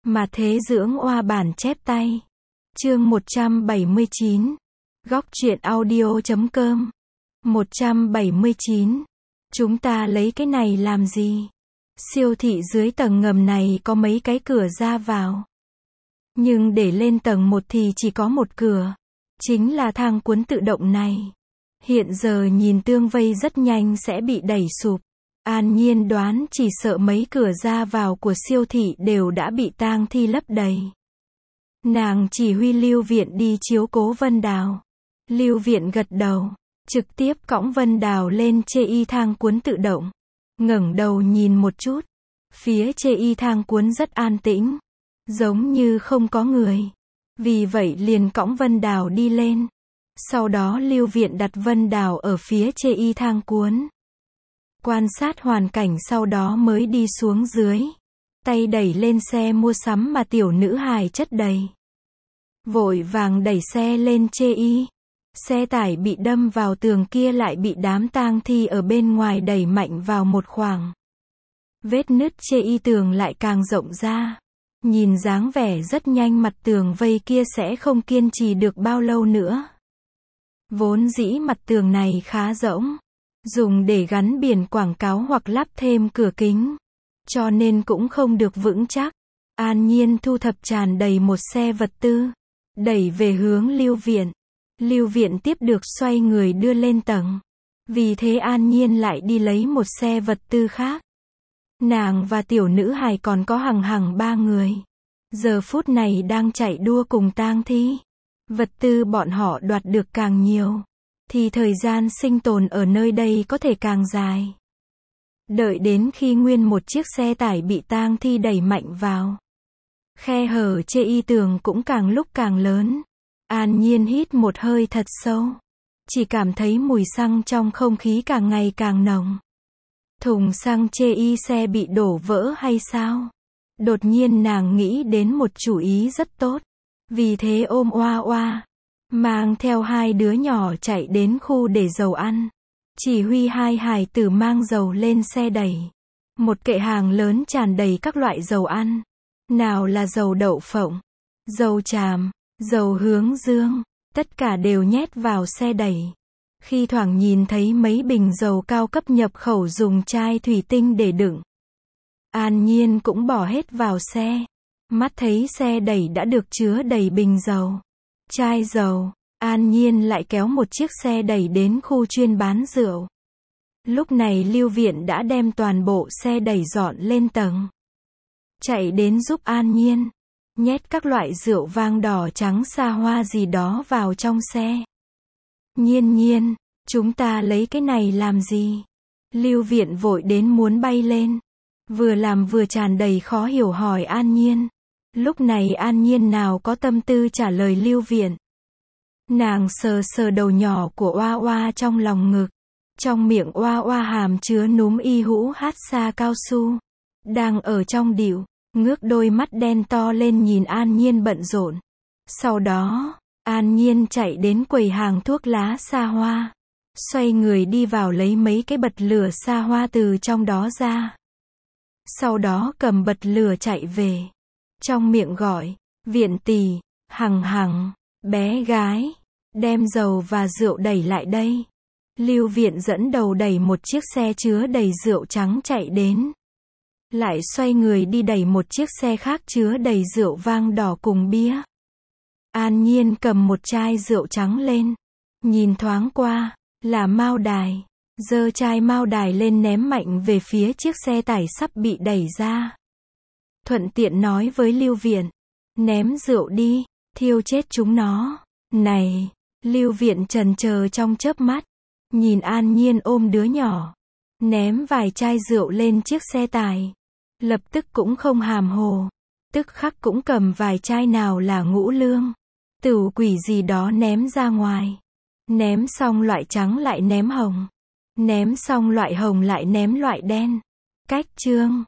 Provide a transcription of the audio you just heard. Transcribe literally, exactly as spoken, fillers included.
Mà thế dưỡng oa bản chép tay. Chương một trăm bảy mươi chín. Góc truyện audio chấm com. một trăm bảy mươi chín. Chúng ta lấy cái này làm gì? Siêu thị dưới tầng ngầm này có mấy cái cửa ra vào. Nhưng để lên tầng một thì chỉ có một cửa. Chính là thang cuốn tự động này. Hiện giờ nhìn tương vây rất nhanh sẽ bị đẩy sụp. An Nhiên đoán chỉ sợ mấy cửa ra vào của siêu thị đều đã bị tang thi lấp đầy. Nàng chỉ huy Lưu Viện đi chiếu cố Vân Đào. Lưu Viện gật đầu, trực tiếp cõng Vân Đào lên chê y thang cuốn tự động. Ngẩng đầu nhìn một chút, phía chê y thang cuốn rất an tĩnh, giống như không có người. Vì vậy liền cõng Vân Đào đi lên. Sau đó Lưu Viện đặt Vân Đào ở phía chê y thang cuốn. Quan sát hoàn cảnh sau đó mới đi xuống dưới. Tay đẩy lên xe mua sắm mà tiểu nữ hài chất đầy. Vội vàng đẩy xe lên chê y. Xe tải bị đâm vào tường kia lại bị đám tang thi ở bên ngoài đẩy mạnh vào một khoảng. Vết nứt chê y tường lại càng rộng ra. Nhìn dáng vẻ rất nhanh mặt tường vây kia sẽ không kiên trì được bao lâu nữa. Vốn dĩ mặt tường này khá rỗng, dùng để gắn biển quảng cáo hoặc lắp thêm cửa kính, cho nên cũng không được vững chắc. An Nhiên thu thập tràn đầy một xe vật tư, đẩy về hướng Lưu Viện. Lưu Viện tiếp được xoay người đưa lên tầng. Vì thế An Nhiên lại đi lấy một xe vật tư khác. Nàng và tiểu nữ hài còn có hằng hằng ba người. Giờ phút này đang chạy đua cùng tang thi. Vật tư bọn họ đoạt được càng nhiều, thì thời gian sinh tồn ở nơi đây có thể càng dài. Đợi đến khi nguyên một chiếc xe tải bị tang thi đẩy mạnh vào, khe hở chê y tường cũng càng lúc càng lớn. An Nhiên hít một hơi thật sâu. Chỉ cảm thấy mùi xăng trong không khí càng ngày càng nồng. Thùng xăng chê y xe bị đổ vỡ hay sao? Đột nhiên nàng nghĩ đến một chủ ý rất tốt. Vì thế ôm Oa Oa, mang theo hai đứa nhỏ chạy đến khu để dầu ăn. Chỉ huy hai hài tử mang dầu lên xe đẩy. Một kệ hàng lớn tràn đầy các loại dầu ăn. Nào là dầu đậu phộng, dầu tràm, dầu hướng dương, tất cả đều nhét vào xe đẩy. Khi thoảng nhìn thấy mấy bình dầu cao cấp nhập khẩu dùng chai thủy tinh để đựng, An Nhiên cũng bỏ hết vào xe. Mắt thấy xe đẩy đã được chứa đầy bình dầu, chai dầu, An Nhiên lại kéo một chiếc xe đẩy đến khu chuyên bán rượu. Lúc này Lưu Viện đã đem toàn bộ xe đẩy dọn lên tầng. Chạy đến giúp An Nhiên, nhét các loại rượu vang đỏ trắng xa hoa gì đó vào trong xe. Nhiên Nhiên, chúng ta lấy cái này làm gì? Lưu Viện vội đến muốn bay lên. Vừa làm vừa tràn đầy khó hiểu hỏi An Nhiên. Lúc này An Nhiên nào có tâm tư trả lời Lưu Viện. Nàng sờ sờ đầu nhỏ của Oa Oa trong lòng ngực. Trong miệng Oa Oa hàm chứa núm y hũ hát xa cao su. Đang ở trong điệu, ngước đôi mắt đen to lên nhìn An Nhiên bận rộn. Sau đó, An Nhiên chạy đến quầy hàng thuốc lá xa hoa. Xoay người đi vào lấy mấy cái bật lửa xa hoa từ trong đó ra. Sau đó cầm bật lửa chạy về. Trong miệng gọi, Viện tỷ, Hằng Hằng, bé gái, đem dầu và rượu đẩy lại đây. Lưu Viện dẫn đầu đẩy một chiếc xe chứa đầy rượu trắng chạy đến. Lại xoay người đi đẩy một chiếc xe khác chứa đầy rượu vang đỏ cùng bia. An Nhiên cầm một chai rượu trắng lên. Nhìn thoáng qua, là Mao Đài. Giơ chai Mao Đài lên ném mạnh về phía chiếc xe tải sắp bị đẩy ra. Thuận tiện nói với Lưu Viện, ném rượu đi, thiêu chết chúng nó. Này, Lưu Viện chần chờ trong chớp mắt, nhìn An Nhiên ôm đứa nhỏ, ném vài chai rượu lên chiếc xe tải. Lập tức cũng không hàm hồ, tức khắc cũng cầm vài chai nào là ngũ lương, tửu quỷ gì đó ném ra ngoài. Ném xong loại trắng lại ném hồng, ném xong loại hồng lại ném loại đen. Cách chương